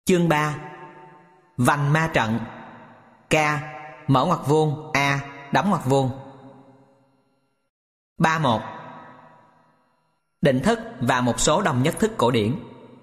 Chương 3. Vành ma trận. K. Mở ngoặc vuông. A. Đóng ngoặc vuông. 3.1. Định thức và một số đồng nhất thức cổ điển.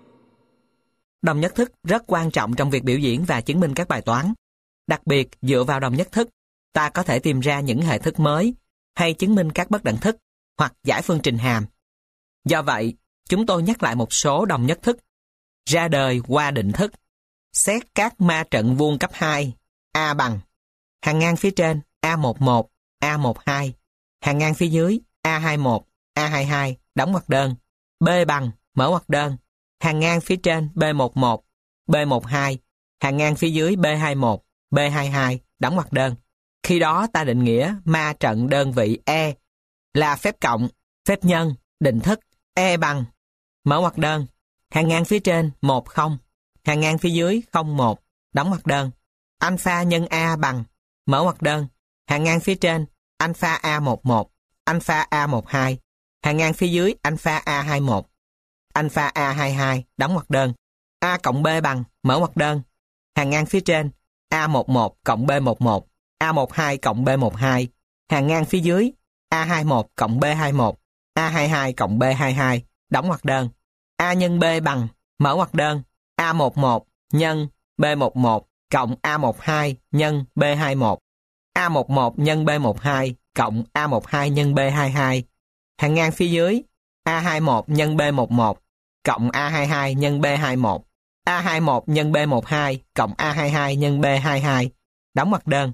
Đồng nhất thức rất quan trọng trong việc biểu diễn và chứng minh các bài toán. Đặc biệt, dựa vào đồng nhất thức, ta có thể tìm ra những hệ thức mới hay chứng minh các bất đẳng thức hoặc giải phương trình hàm. Do vậy, chúng tôi nhắc lại một số đồng nhất thức ra đời qua định thức. Xét các ma trận vuông cấp 2, A bằng hàng ngang phía trên A11, A12, hàng ngang phía dưới A21, A22, đóng ngoặc đơn. B bằng, mở ngoặc đơn, hàng ngang phía trên B11, B12, hàng ngang phía dưới B21, B22, đóng ngoặc đơn. Khi đó ta định nghĩa ma trận đơn vị E là phép cộng, phép nhân, định thức E bằng, mở ngoặc đơn, hàng ngang phía trên 10, hàng ngang phía dưới 01, đóng ngoặc đơn. Alpha nhân A bằng, mở ngoặc đơn, hàng ngang phía trên alpha A11, alpha A12, hàng ngang phía dưới alpha A21, alpha A22, đóng ngoặc đơn. A cộng B bằng, mở ngoặc đơn, hàng ngang phía trên A11 cộng B11, A12 cộng B12, hàng ngang phía dưới A21 cộng B21, A22 cộng B22, đóng ngoặc đơn. A nhân B bằng, mở ngoặc đơn, A11 nhân B11 cộng A12 nhân B21, A11 nhân B12 cộng A12 nhân B22, hàng ngang phía dưới A21 nhân B11 cộng A22 nhân B21, A21 nhân B12 cộng A22 nhân B22, đóng ngoặc đơn.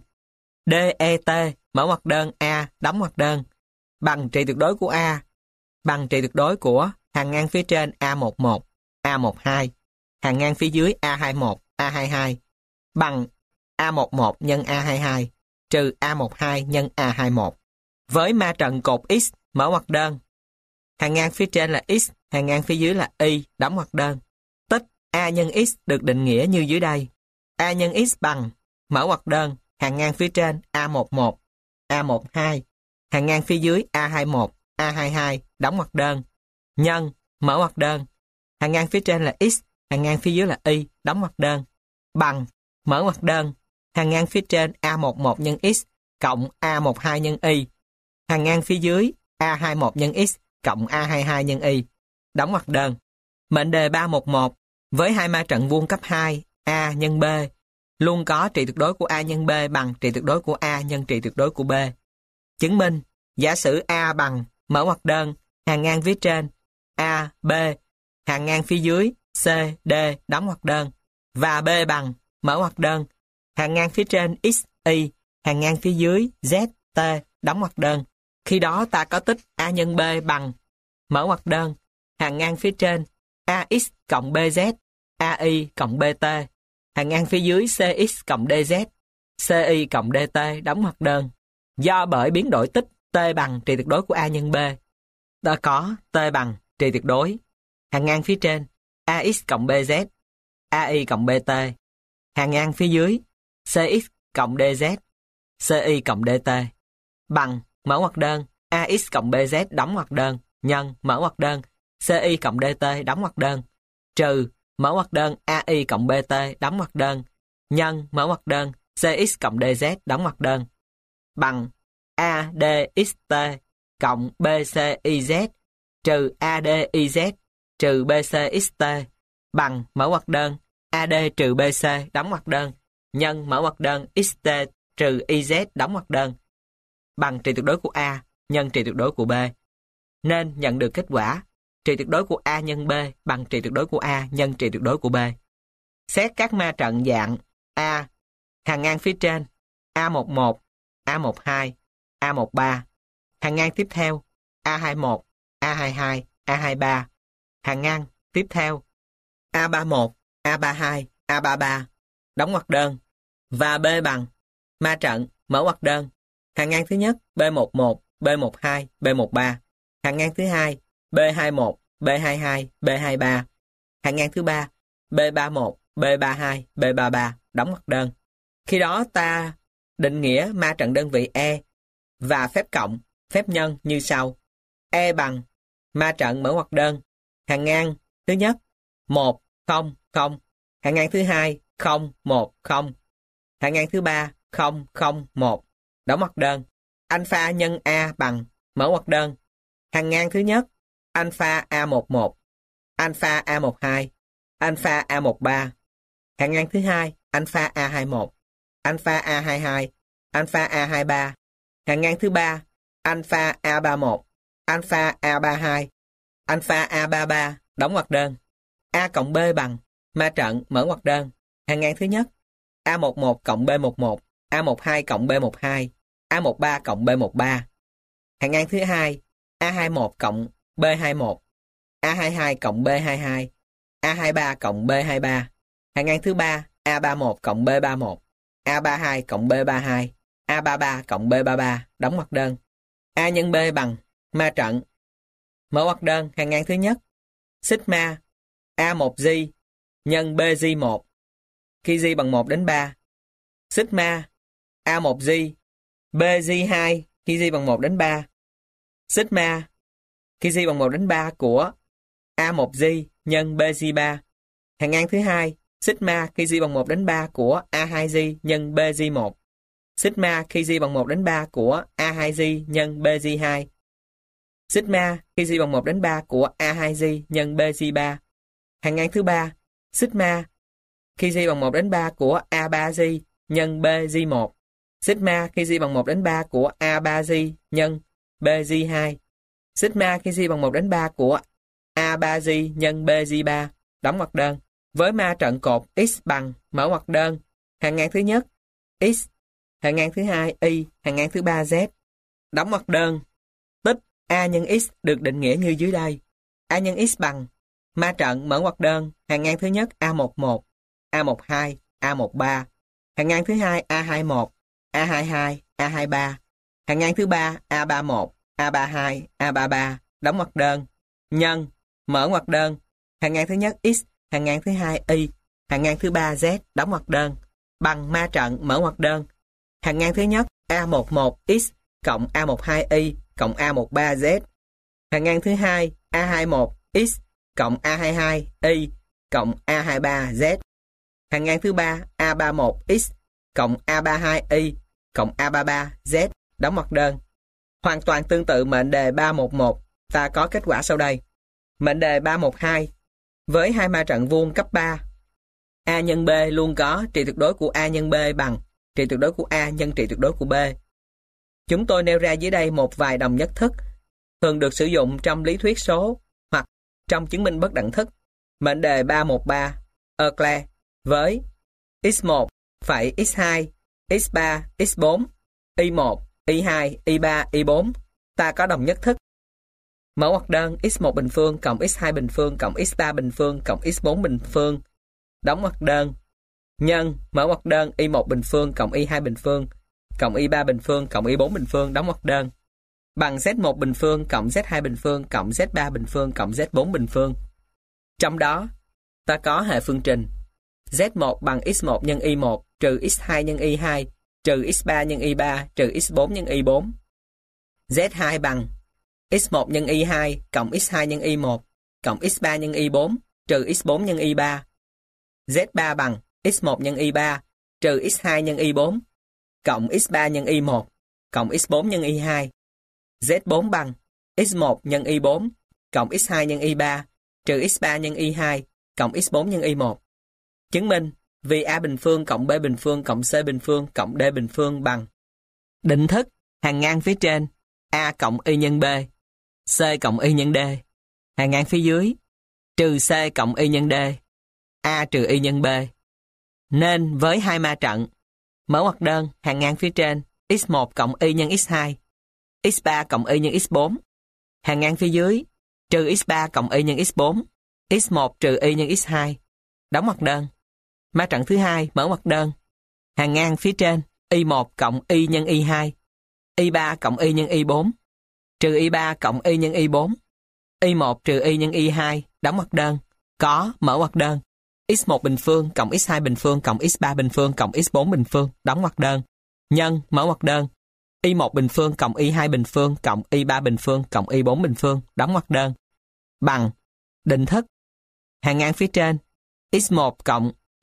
DET, mở ngoặc đơn A, đóng ngoặc đơn, bằng trị tuyệt đối của A, bằng trị tuyệt đối của hàng ngang phía trên A11, A12, hàng ngang phía dưới A21, A22, bằng A11 nhân A22, trừ A12 nhân A21. Với ma trận cột X, mở ngoặc đơn, hàng ngang phía trên là X, hàng ngang phía dưới là Y, đóng ngoặc đơn. Tích A nhân X được định nghĩa như dưới đây. A nhân X bằng, mở ngoặc đơn, hàng ngang phía trên A11, A12, hàng ngang phía dưới A21, A22, đóng ngoặc đơn, nhân, mở ngoặc đơn, hàng ngang phía trên là X, hàng ngang phía dưới là Y, đóng ngoặc đơn, bằng, mở ngoặc đơn, hàng ngang phía trên A11 nhân X cộng A12 nhân Y, hàng ngang phía dưới A21 nhân X cộng A22 nhân Y, đóng ngoặc đơn. Mệnh đề 311, với hai ma trận vuông cấp 2, A nhân B, luôn có trị tuyệt đối của A nhân B bằng trị tuyệt đối của A nhân trị tuyệt đối của B. Chứng minh, giả sử A bằng, mở ngoặc đơn, hàng ngang phía trên A, B, hàng ngang phía dưới C, D, đóng ngoặc đơn, và B bằng, mở ngoặc đơn, hàng ngang phía trên X, Y, hàng ngang phía dưới Z, T, đóng ngoặc đơn. Khi đó ta có tích A nhân B bằng, mở ngoặc đơn, hàng ngang phía trên AX cộng BZ, AI cộng BT, hàng ngang phía dưới CX cộng DZ, CY cộng DT, đóng ngoặc đơn. Do bởi biến đổi tích T bằng trị tuyệt đối của A nhân B, ta có T bằng trị tuyệt đối, hàng ngang phía trên AX cộng BZ, AI cộng BT, hàng ngang phía dưới CX cộng DZ, CY cộng DT, bằng, mở ngoặc đơn, AX cộng BZ, đóng ngoặc đơn, nhân, mở ngoặc đơn, CY cộng DT, đóng ngoặc đơn, trừ, mở ngoặc đơn, AI cộng BT, đóng ngoặc đơn, nhân, mở ngoặc đơn, CX cộng DZ, đóng ngoặc đơn, bằng ADXT cộng BCYZ trừ ADYZ trừ BCXT, bằng, mở ngoặc đơn, AD trừ BC, đóng ngoặc đơn, nhân, mở ngoặc đơn, XT trừ YZ, đóng ngoặc đơn, bằng trị tuyệt đối của A nhân trị tuyệt đối của B. Nên nhận được kết quả trị tuyệt đối của A nhân B bằng trị tuyệt đối của A nhân trị tuyệt đối của B. Xét các ma trận dạng A, hàng ngang phía trên A11, A12, A13, hàng ngang tiếp theo A21, A22, A23, hàng ngang tiếp theo A31, A32, A33, đóng ngoặc đơn, và B bằng, ma trận, mở ngoặc đơn, hàng ngang thứ nhất B11, B12, B13, hàng ngang thứ hai B21, B22, B23, hàng ngang thứ ba B31, B32, B33, đóng ngoặc đơn. Khi đó ta định nghĩa ma trận đơn vị E và phép cộng, phép nhân như sau. E bằng, ma trận mở ngoặc đơn, hàng ngang thứ nhất 1, 0, 0, Hàng ngang thứ hai 0, 1, 0. Hàng ngang thứ ba 0, 0, 1. Đóng ngoặc đơn. Alpha nhân A bằng, mở ngoặc đơn. Hàng ngang thứ nhất alpha A11, alpha A12, alpha A13. Hàng ngang thứ hai alpha A21, alpha A22, alpha A23. Hàng ngang thứ ba alpha A31, alpha A32, alpha A33. Đóng ngoặc đơn. A cộng B bằng, ma trận, mở ngoặc đơn. Hàng ngang thứ nhất A11 cộng B11, A12 cộng B12, A13 cộng B13. Hàng ngang thứ hai A21 cộng B21, A22 cộng B22, A23 cộng B23. Hàng ngang thứ ba A31 cộng B31, A32 cộng B32, A33 cộng B33. Đóng ngoặc đơn. A nhân B bằng, ma trận, mở ngoặc đơn. Hàng ngang thứ nhất sigma A1G nhân BG1 khi G bằng 1 đến 3. Sigma A1G BG2 khi G bằng 1 đến 3. Sigma khi G bằng 1 đến 3 của A1G nhân BG3. Hàng ngang thứ hai sigma khi G bằng 1 đến 3 của A2G nhân BG1. Sigma khi G bằng 1 đến 3 của A2G nhân BG2. Sigma khi G bằng 1 đến 3 của A2G nhân BG3. Hàng ngang thứ ba sigma khi G bằng 1 đến 3 của A3G nhân BG1. Sigma khi G bằng 1 đến 3 của A3G nhân BG2. Sigma khi G bằng 1 đến 3 của A3G nhân BG3. Đóng ngoặc đơn. Với ma trận cột x bằng, mở ngoặc đơn. Hàng ngang thứ nhất x, hàng ngang thứ hai y, hàng ngang thứ ba z. Đóng ngoặc đơn. Tích A nhân x được định nghĩa như dưới đây. A nhân x bằng, ma trận, mở ngoặc đơn. Hàng ngang thứ nhất A11, A12, A13. Hàng ngang thứ hai A21, A22, A23. Hàng ngang thứ ba A31, A32, A33. Đóng ngoặc đơn. Nhân, mở ngoặc đơn. Hàng ngang thứ nhất x, hàng ngang thứ hai y, hàng ngang thứ ba z. Đóng ngoặc đơn. Bằng ma trận, mở ngoặc đơn. Hàng ngang thứ nhất A11x cộng A12y cộng A13z. Hàng ngang thứ hai A21x cộng A22y cộng A23z. Hàng ngang thứ ba A31x cộng A32y cộng A33z. Đóng ngoặc đơn. Hoàn toàn tương tự mệnh đề 311, ta có kết quả sau đây. Mệnh đề 312, với hai ma trận vuông cấp 3, A nhân B luôn có trị tuyệt đối của A nhân B bằng trị tuyệt đối của A nhân trị tuyệt đối của B. Chúng tôi nêu ra dưới đây một vài đồng nhất thức thường được sử dụng trong lý thuyết số hoặc trong chứng minh bất đẳng thức. Mệnh đề 313 Euclid với x1 phẩy x2, x3, x4, y1, y2, y3, y4, ta có đồng nhất thức. Mở ngoặc đơn x1 bình phương cộng x2 bình phương cộng x3 bình phương cộng x4 bình phương. Đóng ngoặc đơn. Nhân, mở ngoặc đơn y1 bình phương cộng y2 bình phương cộng y3 bình phương cộng y4 bình phương. Đóng ngoặc đơn. Bằng z1 bình phương cộng z2 bình phương cộng z3 bình phương cộng z4 bình phương. Trong đó, ta có hệ phương trình z1 bằng x1 nhân y1 trừ x2 nhân y2 trừ x3 nhân y3 trừ x4 nhân y4. Z2 bằng x1 nhân y2 cộng x2 nhân y1 cộng x3 nhân y4 trừ x4 nhân y3. Z3 bằng x1 nhân y3 trừ x2 nhân y4 cộng x3 nhân y1 cộng x4 nhân y2. Z4 bằng x1 nhân y4 cộng x2 nhân y3 trừ x3 nhân y2 cộng x4 nhân y1. Chứng minh vì A bình phương cộng B bình phương cộng C bình phương cộng D bình phương bằng định thức hàng ngang phía trên A cộng y nhân B, C cộng y nhân D. Hàng ngang phía dưới trừ C cộng y nhân D, A trừ y nhân B. Nên với hai ma trận, mở ngoặc đơn hàng ngang phía trên x1 cộng y nhân x2, x3 cộng y nhân x4. Hàng ngang phía dưới trừ x3 cộng y nhân x4, x1 trừ y nhân x2. Đóng ngoặc đơn. Ma trận thứ hai, mở ngoặc đơn. Hàng ngang phía trên y1 cộng y nhân y2, y3 cộng y nhân y4, trừ y3 cộng y nhân y4, y1 trừ y nhân y2. Đóng ngoặc đơn. Có, mở ngoặc đơn. x1 bình phương cộng x2 bình phương cộng x3 bình phương cộng x4 bình phương. Đóng ngoặc đơn. Nhân, mở ngoặc đơn. y1 bình phương cộng y2 bình phương cộng y3 bình phương cộng y4 bình phương. Đóng ngoặc đơn. Bằng định thức hàng ngang phía trên x1 cộng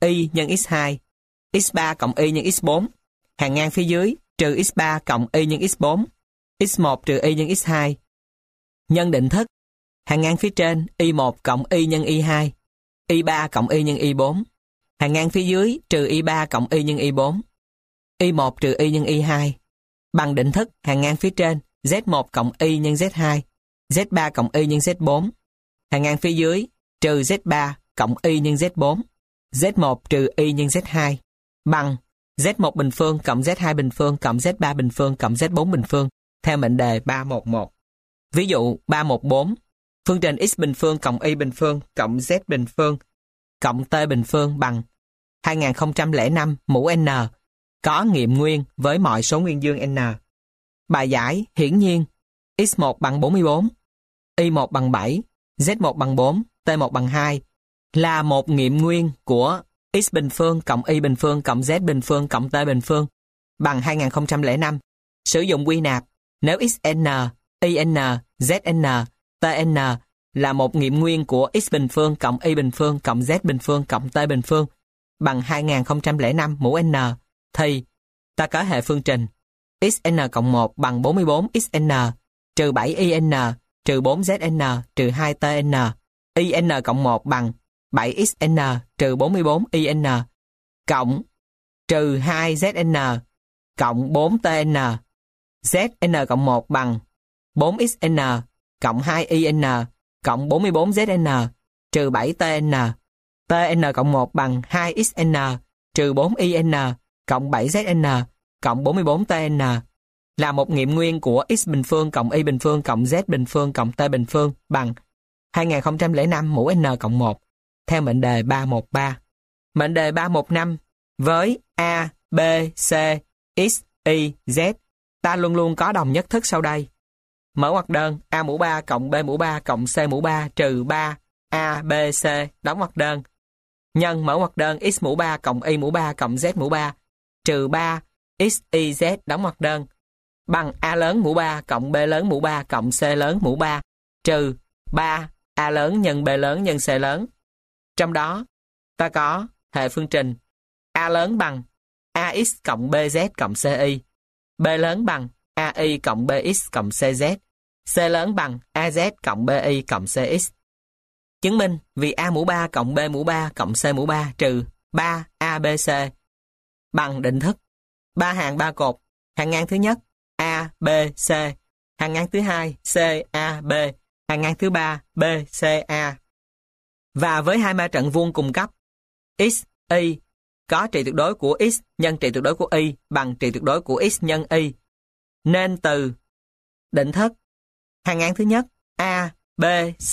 y nhân x2, x3 cộng y nhân x4, hàng ngang phía dưới trừ x3 cộng y nhân x4, x1 trừ y nhân x2, nhân định thức, hàng ngang phía trên y1 cộng y nhân y2, y3 cộng y nhân y4, hàng ngang phía dưới trừ y3 cộng y nhân y4, y1 trừ y nhân y2, bằng định thức hàng ngang phía trên z1 cộng y nhân z2, z3 cộng y nhân z4, hàng ngang phía dưới trừ z3 cộng y nhân z4, z1 trừ y nhân z2, bằng z1 bình phương cộng z2 bình phương cộng z3 bình phương cộng z4 bình phương theo mệnh đề 311. Ví dụ 314, phương trình x bình phương cộng y bình phương cộng z bình phương cộng t bình phương bằng 2005 mũ n, có nghiệm nguyên với mọi số nguyên dương n. Bài giải hiển nhiên x1 bằng 44, y1 bằng 7, z1 bằng 4, t1 bằng 2 là một nghiệm nguyên của x bình phương cộng y bình phương cộng z bình phương cộng t bình phương bằng 2005. Sử dụng quy nạp, nếu xn, yn, zn, tn là một nghiệm nguyên của x bình phương cộng y bình phương cộng z bình phương cộng t bình phương bằng 2005 mũ n, thì ta có hệ phương trình xn cộng 1 bằng 44xn trừ 7yn trừ 4zn trừ 2tn, yn cộng 1 bằng 7xn trừ 44yn cộng trừ 2zn cộng 4tn, zn cộng 1 bằng 4xn cộng 2yn cộng 44zn trừ 7tn, tn cộng 1 bằng 2xn trừ 4yn cộng 7zn cộng 44tn là một nghiệm nguyên của x bình phương cộng y bình phương cộng z bình phương cộng t bình phương bằng 2005 mũ n cộng 1 theo mệnh đề 313. Mệnh đề 315 với a, b, c, x, y, z ta luôn luôn có đồng nhất thức sau đây. Mở ngoặc đơn a mũ 3 cộng b mũ 3 cộng c mũ 3 trừ 3 a, b, c đóng ngoặc đơn nhân mở ngoặc đơn x mũ 3 cộng y mũ 3 cộng z mũ 3 trừ 3 x, y, z đóng ngoặc đơn bằng a lớn mũ 3 cộng b lớn mũ 3 cộng c lớn mũ 3 trừ 3 a lớn nhân b lớn nhân c lớn. Trong đó ta có hệ phương trình a lớn bằng ax cộng bz cộng ci, b lớn bằng ai cộng bx cộng cz, c lớn bằng az cộng bi cộng cx. Chứng minh vì a mũ 3 cộng b mũ 3 cộng c mũ 3 trừ 3 abc bằng định thức 3 hàng 3 cột, hàng ngang thứ nhất a, b, c, hàng ngang thứ hai c, a, b, hàng ngang thứ ba b, c, a. Và với hai ma trận vuông cùng cấp x, y có trị tuyệt đối của x nhân trị tuyệt đối của y bằng trị tuyệt đối của x nhân y, nên từ định thức hàng ngang thứ nhất a, b,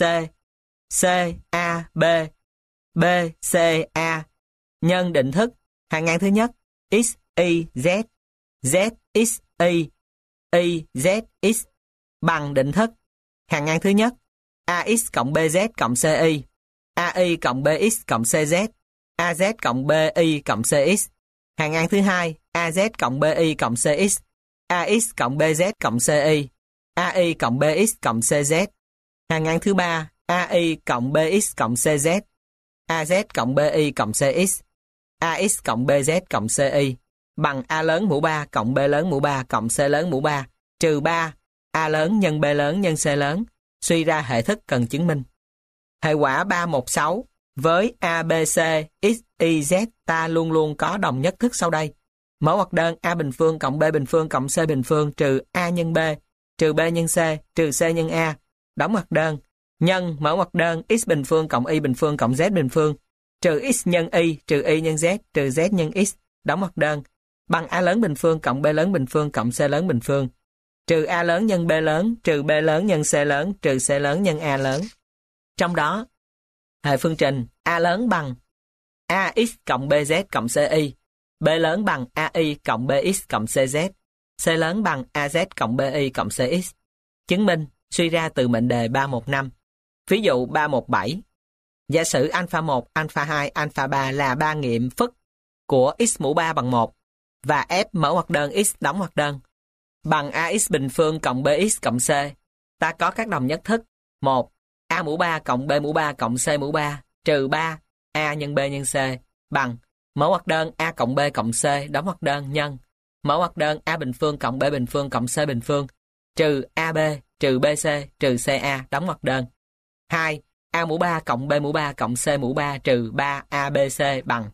c, a, b, c, a nhân định thức hàng ngang thứ nhất x, y, z, z, x, y, z, x bằng định thức hàng ngang thứ nhất ax cộng bz cộng ci, ai cộng bx cộng cz, az cộng bi cộng cx, hàng ngang thứ hai az cộng bi cộng cx, ax cộng bz cộng ci, ai cộng bx cộng cz, hàng ngang thứ ba ai cộng bx cộng cz, az cộng bi cộng cx, ax cộng bz cộng ci bằng a lớn mũ 3 cộng b lớn mũ 3 cộng c lớn mũ 3 trừ 3 a lớn nhân b lớn nhân c lớn, suy ra hệ thức cần chứng minh. Hệ quả 316 với a, b, c, x, y, z ta luôn luôn có đồng nhất thức sau đây. Mở ngoặc đơn a bình phương cộng b bình phương cộng c bình phương trừ a nhân b trừ b nhân c trừ c nhân a đóng ngoặc đơn nhân mở ngoặc đơn x bình phương cộng y bình phương cộng z bình phương trừ x nhân y trừ y nhân z trừ z nhân x đóng ngoặc đơn bằng a lớn bình phương cộng b lớn bình phương cộng c lớn bình phương trừ a lớn nhân b lớn trừ b lớn nhân c lớn trừ c lớn nhân a lớn. Trong đó hệ phương trình a lớn bằng ax cộng bz cộng ci, b lớn bằng ai cộng bx cộng cz, c lớn bằng az cộng bi cộng cx. Chứng minh suy ra từ mệnh đề 315. Ví dụ 317. Giả sử alpha 1, alpha 2, alpha 3 là ba nghiệm phức của x mũ 3 bằng 1 và f mở ngoặc đơn x đóng ngoặc đơn bằng ax bình phương cộng bx cộng c. Ta có các đồng nhất thức 1. A mũ 3 cộng b mũ 3 cộng c mũ 3 trừ 3 a nhân b nhân c bằng mở ngoặc đơn A cộng B cộng C đóng ngoặc đơn nhân mở ngoặc đơn A bình phương cộng B bình phương cộng C bình phương trừ AB trừ BC trừ CA đóng ngoặc đơn. 2. A mũ 3 cộng B mũ 3 cộng C mũ 3 trừ 3 ABC bằng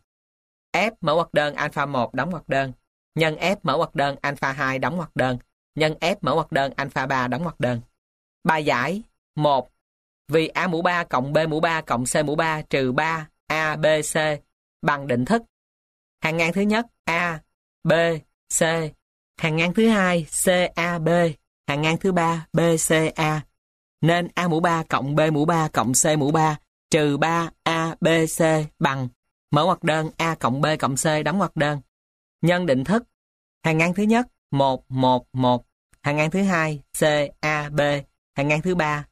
F mở ngoặc đơn alpha 1 đóng ngoặc đơn nhân F mở ngoặc đơn alpha 2 đóng ngoặc đơn nhân F mở ngoặc đơn alpha 3 đóng ngoặc đơn. Bài giải 1. Vì A mũ 3 cộng B mũ 3 cộng C mũ 3 trừ 3 ABC bằng định thức hàng ngang thứ nhất A, B, C, hàng ngang thứ hai CAB, hàng ngang thứ ba BCA. Nên A mũ 3 cộng B mũ 3 cộng C mũ 3 trừ 3 ABC bằng mở ngoặc đơn A cộng B cộng C đóng ngoặc đơn. Nhân định thức hàng ngang thứ nhất 1, 1, 1, hàng ngang thứ hai CAB, hàng ngang thứ ba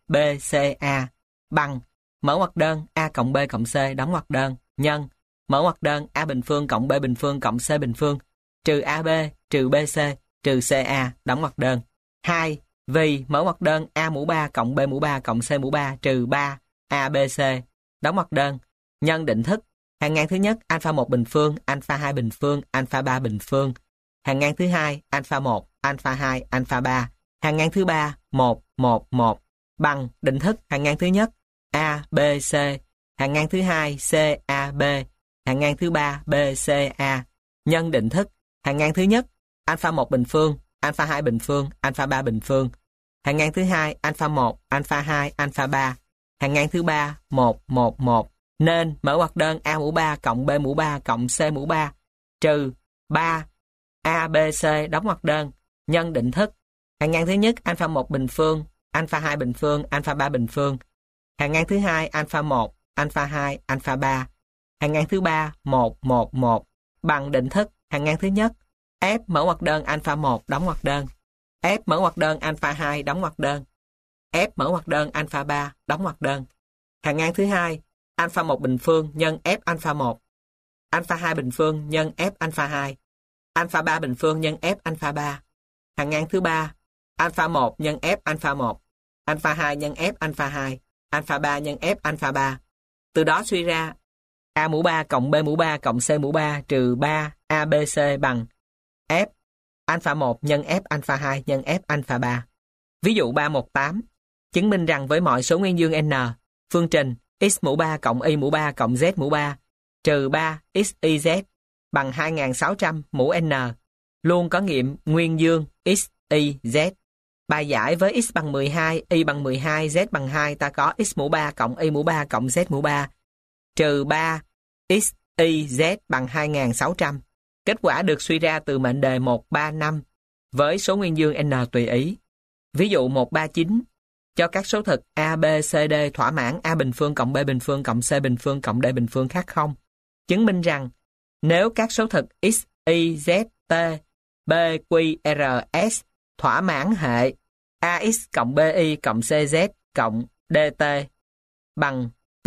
BCA bằng mở ngoặc đơn A cộng B cộng C đóng ngoặc đơn nhân mở ngoặc đơn A bình phương cộng B bình phương cộng C bình phương trừ AB trừ BC trừ CA đóng ngoặc đơn. 2. Vì mở ngoặc đơn A mũ 3 cộng B mũ 3 cộng C mũ 3 trừ 3 ABC đóng ngoặc đơn nhân định thức hàng ngang thứ nhất alpha 1 bình phương, alpha 2 bình phương, alpha 3 bình phương, hàng ngang thứ hai alpha 1, alpha 2, alpha 3, hàng ngang thứ ba 1, 1, 1 bằng định thức hàng ngang thứ nhất A, B, C, hàng ngang thứ hai CAB, hàng ngang thứ ba BCA nhân định thức hàng ngang thứ nhất alpha 1 bình phương, alpha 2 bình phương, alpha 3 bình phương, hàng ngang thứ hai alpha 1, alpha 2, alpha 3, hàng ngang thứ ba 1, 1, 1 nên mở ngoặc đơn A mũ 3 cộng B mũ 3 cộng C mũ 3 trừ 3 ABC đóng ngoặc đơn nhân định thức hàng ngang thứ nhất alpha 1 bình phương, alpha 2 bình phương, alpha 3 bình phương, hàng ngang thứ hai alpha 1, alpha 2, alpha 3, hàng ngang thứ ba 1, 1, 1 bằng định thức hàng ngang thứ nhất F mở ngoặc đơn alpha 1 đóng ngoặc đơn F mở ngoặc đơn alpha 2 đóng ngoặc đơn F mở ngoặc đơn alpha 3 đóng ngoặc đơn hàng ngang thứ hai alpha 1 bình phương nhân F alpha 1, alpha 2 bình phương nhân F alpha 2, alpha 3 bình phương nhân F alpha 3, hàng ngang thứ ba alpha 1 nhân F alpha 1, alpha 2 nhân F alpha 2, alpha 3 nhân F alpha 3. Từ đó suy ra A mũ 3 cộng B mũ 3 cộng C mũ 3 trừ 3 ABC bằng F alpha 1 nhân F alpha 2 nhân F alpha 3. Ví dụ 318 chứng minh rằng với mọi số nguyên dương n, phương trình x mũ 3 cộng y mũ 3 cộng z mũ 3 trừ 3 x y z bằng 2600 mũ n luôn có nghiệm nguyên dương x y z. Bài giải với x bằng 12, y bằng 12, z bằng 2 ta có x mũ 3 cộng y mũ 3 cộng z mũ 3 trừ 3 x y z bằng 2600. Kết quả được suy ra từ mệnh đề 135 với số nguyên dương n tùy ý. Ví dụ 139 cho các số thực A, B, C, D thỏa mãn A bình phương cộng B bình phương cộng C bình phương cộng D bình phương khác 0. Chứng minh rằng nếu các số thực x, y, z, t, b, q, r, s thỏa mãn hệ ax cộng bi cộng cz cộng dt bằng p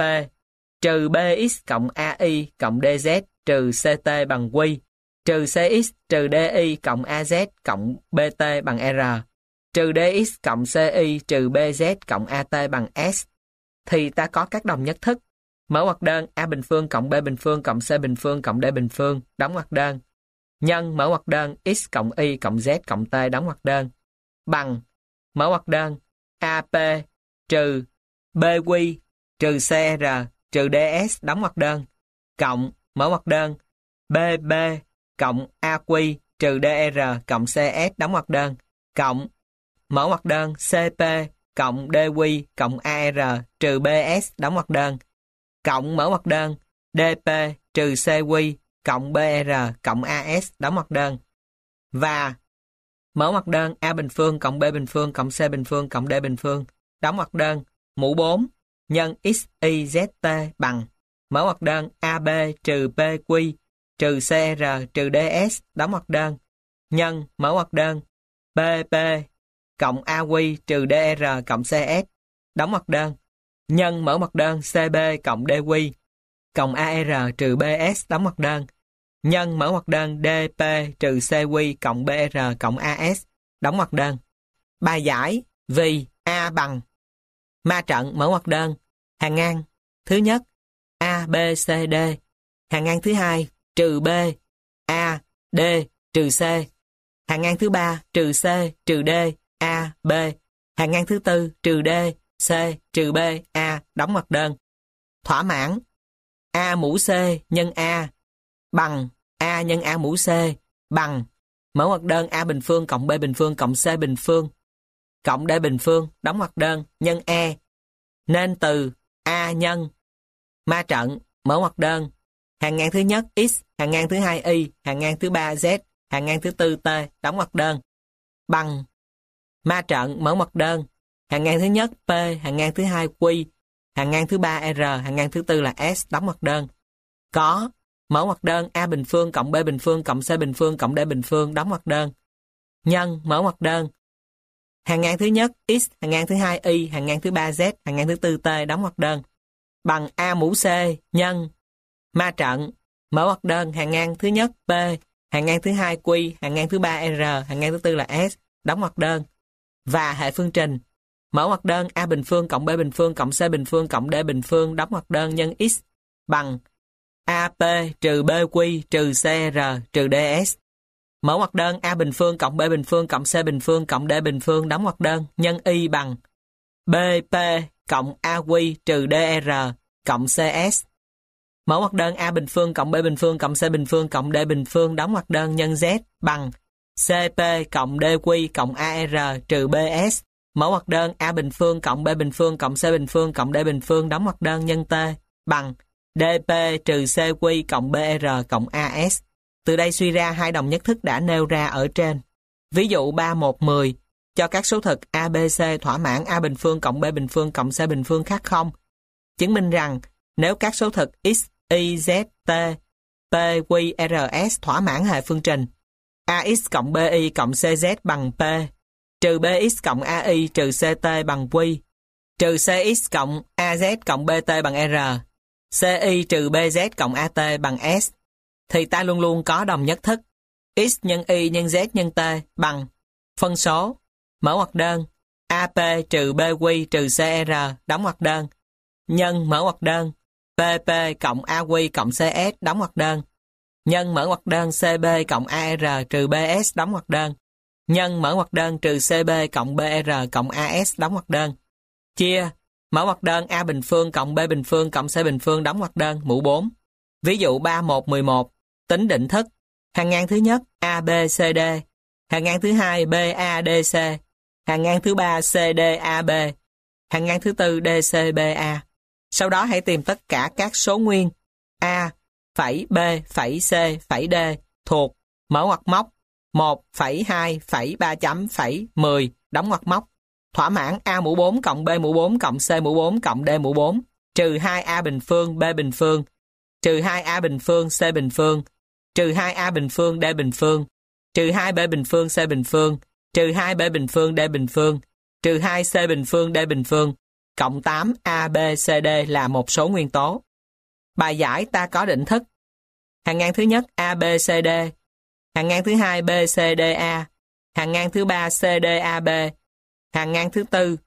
trừ bx cộng ai cộng dz trừ ct bằng q trừ cx trừ di cộng az cộng bt bằng r trừ dx cộng ci trừ bz cộng at bằng s thì ta có các đồng nhất thức. Mở ngoặc đơn A bình phương cộng B bình phương cộng C bình phương cộng D bình phương đóng ngoặc đơn nhân mở ngoặc đơn x cộng y cộng z cộng t đóng ngoặc đơn bằng mở ngoặc đơn AP trừ BQ trừ CR trừ DS đóng ngoặc đơn cộng mở ngoặc đơn BB cộng AQ trừ DR cộng CS đóng ngoặc đơn cộng mở ngoặc đơn CP cộng DQ cộng AR trừ BS đóng ngoặc đơn cộng mở ngoặc đơn DP trừ CQ cộng BR cộng AS đóng ngoặc đơn và mở ngoặc đơn A bình phương cộng B bình phương cộng C bình phương cộng D bình phương đóng ngoặc đơn mũ 4 nhân x y z t bằng mở ngoặc đơn AB trừ PQ trừ CR trừ DS đóng ngoặc đơn nhân mở ngoặc đơn PP cộng AQ trừ DR cộng CS đóng ngoặc đơn nhân mở ngoặc đơn CB cộng DQ cộng AR trừ BS đóng ngoặc đơn nhân mở ngoặc đơn DP trừ CQ cộng BR cộng AS đóng ngoặc đơn. Bài giải vì A bằng ma trận mở ngoặc đơn hàng ngang thứ nhất A B C D Hàng ngang thứ hai trừ B, A, D, trừ C. Hàng ngang thứ ba trừ C, trừ D, A, B. Hàng ngang thứ tư trừ D, C, trừ B, A, đóng ngoặc đơn. Thỏa mãn A mũ C nhân A bằng A nhân A mũ C bằng mở ngoặc đơn A bình phương cộng B bình phương cộng C bình phương cộng D bình phương đóng ngoặc đơn nhân E. Nên từ A nhân ma trận mở ngoặc đơn hàng ngang thứ nhất X, hàng ngang thứ hai Y, hàng ngang thứ ba Z, hàng ngang thứ tư T đóng ngoặc đơn bằng ma trận mở ngoặc đơn hàng ngang thứ nhất P, hàng ngang thứ hai Q, hàng ngang thứ ba R, hàng ngang thứ tư là S đóng ngoặc đơn. Có mở ngoặc đơn A bình phương cộng B bình phương cộng C bình phương cộng D bình phương đóng ngoặc đơn nhân mở ngoặc đơn hàng ngang thứ nhất X, hàng ngang thứ hai Y, hàng ngang thứ ba Z, hàng ngang thứ tư T đóng ngoặc đơn bằng A mũ C nhân ma trận mở ngoặc đơn hàng ngang thứ nhất P, hàng ngang thứ hai Q, hàng ngang thứ ba R, hàng ngang thứ tư là S đóng ngoặc đơn. Và hệ phương trình mở ngoặc đơn A bình phương cộng B bình phương cộng C bình phương cộng D bình phương đóng ngoặc đơn nhân X bằng AP trừ BQ trừ CR trừ DS. Mở ngoặc đơn A bình phương cộng B bình phương cộng C bình phương cộng D bình phương đóng ngoặc đơn nhân Y bằng BP cộng AQ trừ DR cộng CS. Mở ngoặc đơn A bình phương cộng B bình phương cộng C bình phương cộng D bình phương đóng ngoặc đơn nhân Z bằng CP cộng DQ cộng AR trừ BS. Mở ngoặc đơn A bình phương cộng B bình phương cộng C bình phương cộng D bình phương đóng ngoặc đơn nhân T bằng DP trừ CQ cộng BR cộng AS. Từ đây suy ra hai đồng nhất thức đã nêu ra ở trên. Ví dụ 3, 1, 10 cho các số thực A, B, C thỏa mãn A bình phương cộng B bình phương cộng C bình phương khác 0. Chứng minh rằng nếu các số thực X, Y, Z, T, P, Q, R, S thỏa mãn hệ phương trình AX cộng BY cộng CZ bằng P, trừ BX cộng AI trừ CT bằng Q, trừ CX cộng AZ cộng BT bằng R, CY trừ BZ cộng AT bằng S, thì ta luôn luôn có đồng nhất thức X nhân Y nhân Z nhân T bằng phân số mở ngoặc đơn AP trừ BQ trừ CR đóng ngoặc đơn nhân mở ngoặc đơn PP cộng AQ cộng CS đóng ngoặc đơn nhân mở ngoặc đơn CB cộng AR trừ BS đóng ngoặc đơn nhân mở ngoặc đơn trừ CB cộng BR cộng AS đóng ngoặc đơn chia mở ngoặc đơn A bình phương cộng B bình phương cộng C bình phương đóng ngoặc đơn mũ 4. Ví dụ 3, 1, 11 tính định thức hàng ngang thứ nhất ABCD, hàng ngang thứ hai BADC, hàng ngang thứ ba CDAB, hàng ngang thứ tư DCBA. Sau đó hãy tìm tất cả các số nguyên A, phẩy B, phẩy C, phẩy D thuộc mở ngoặc móc 1, phẩy 2, phẩy 3 chấm, phẩy 10 đóng ngoặc móc thỏa mãn A mũ 4 cộng B mũ 4 cộng C mũ 4 cộng D mũ 4 trừ 2A bình phương B bình phương trừ 2A bình phương C bình phương trừ 2A bình phương D bình phương trừ 2B bình phương C bình phương trừ 2B bình phương D bình phương trừ 2C bình phương D bình phương cộng 8 ABCD là một số nguyên tố. Bài giải ta có định thức hàng ngang thứ nhất ABCD, hàng ngang thứ hai BCDA, hàng ngang thứ ba CDAB, hàng ngang thứ tư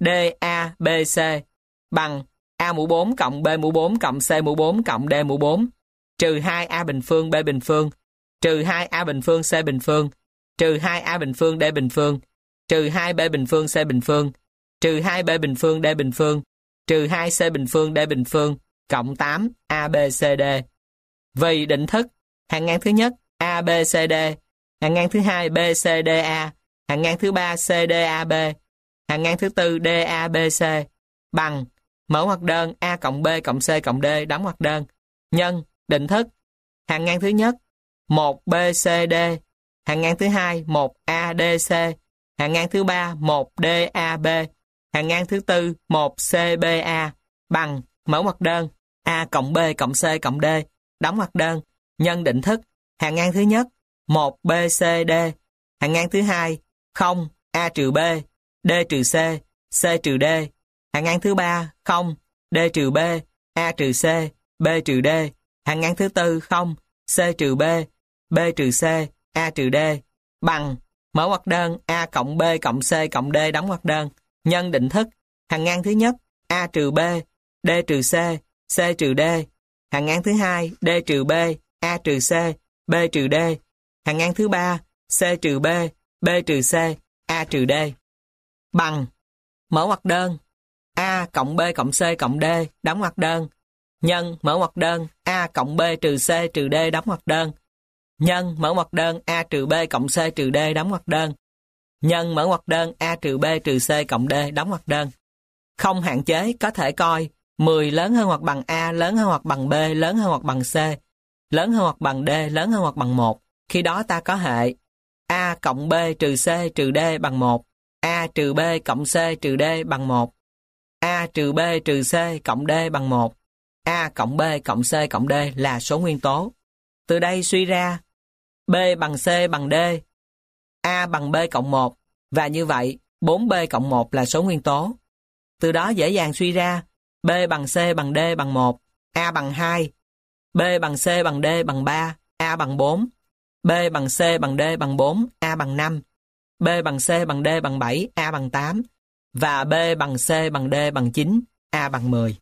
DABC bằng A mũ 4 cộng B mũ 4 cộng C mũ 4 cộng D mũ 4 trừ 2A bình phương B bình phương trừ 2A bình phương C bình phương trừ 2A bình phương D bình phương trừ 2B bình phương C bình phương trừ 2B bình phương D bình phương trừ 2C bình phương D bình phương cộng 8 ABCD. Vì định thức hàng ngang thứ nhất ABCD, hàng ngang thứ hai BCDA, hàng ngang thứ ba CDAB, hàng ngang thứ tư DABC bằng mở ngoặc đơn A cộng B cộng C cộng D đóng ngoặc đơn nhân định thức hàng ngang thứ nhất 1BCD, hàng ngang thứ hai 1ADC, hàng ngang thứ ba 1DAB, hàng ngang thứ tư 1CBA bằng mở ngoặc đơn A cộng B cộng C cộng D đóng ngoặc đơn nhân định thức hàng ngang thứ nhất 1BCD, hàng ngang thứ hai 0 A trừ B, D trừ C, C trừ D, hàng ngang thứ ba 0 D trừ B, A trừ C, B trừ D, hàng ngang thứ tư 0 C trừ B, B trừ C, A trừ D bằng mở ngoặc đơn A cộng B cộng C cộng D đóng ngoặc đơn nhân định thức hàng ngang thứ nhất A trừ B, D trừ C, C trừ D, Hàng ngang thứ hai, D trừ B, A trừ C, B trừ D. Hàng ngang thứ ba, C trừ B, B trừ C, A trừ D. Bằng, mở ngoặc đơn, A cộng B cộng C cộng D, đóng ngoặc đơn. Nhân, mở ngoặc đơn, A cộng B trừ C trừ D, đóng ngoặc đơn. Nhân, mở ngoặc đơn, A trừ B cộng C trừ D, đóng ngoặc đơn. Nhân, mở ngoặc đơn, A trừ B trừ C cộng D, đóng ngoặc đơn. Không hạn chế có thể coi 10 lớn hơn hoặc bằng A, lớn hơn hoặc bằng B, lớn hơn hoặc bằng C, lớn hơn hoặc bằng D, lớn hơn hoặc bằng 1. Khi đó ta có hệ A cộng B trừ C trừ D bằng 1, A trừ B cộng C trừ D bằng 1, A trừ B trừ C cộng D bằng 1, A cộng B cộng C cộng D là số nguyên tố. Từ đây suy ra B bằng C bằng D, A bằng B cộng 1, và như vậy 4B cộng 1 là số nguyên tố. Từ đó dễ dàng suy ra B bằng C bằng D bằng 1, A bằng 2, B bằng C bằng D bằng 3, A bằng 4, B bằng C bằng D bằng 4, A bằng 5, B bằng C bằng D bằng 7, A bằng 8, và B bằng C bằng D bằng 9, A bằng 10.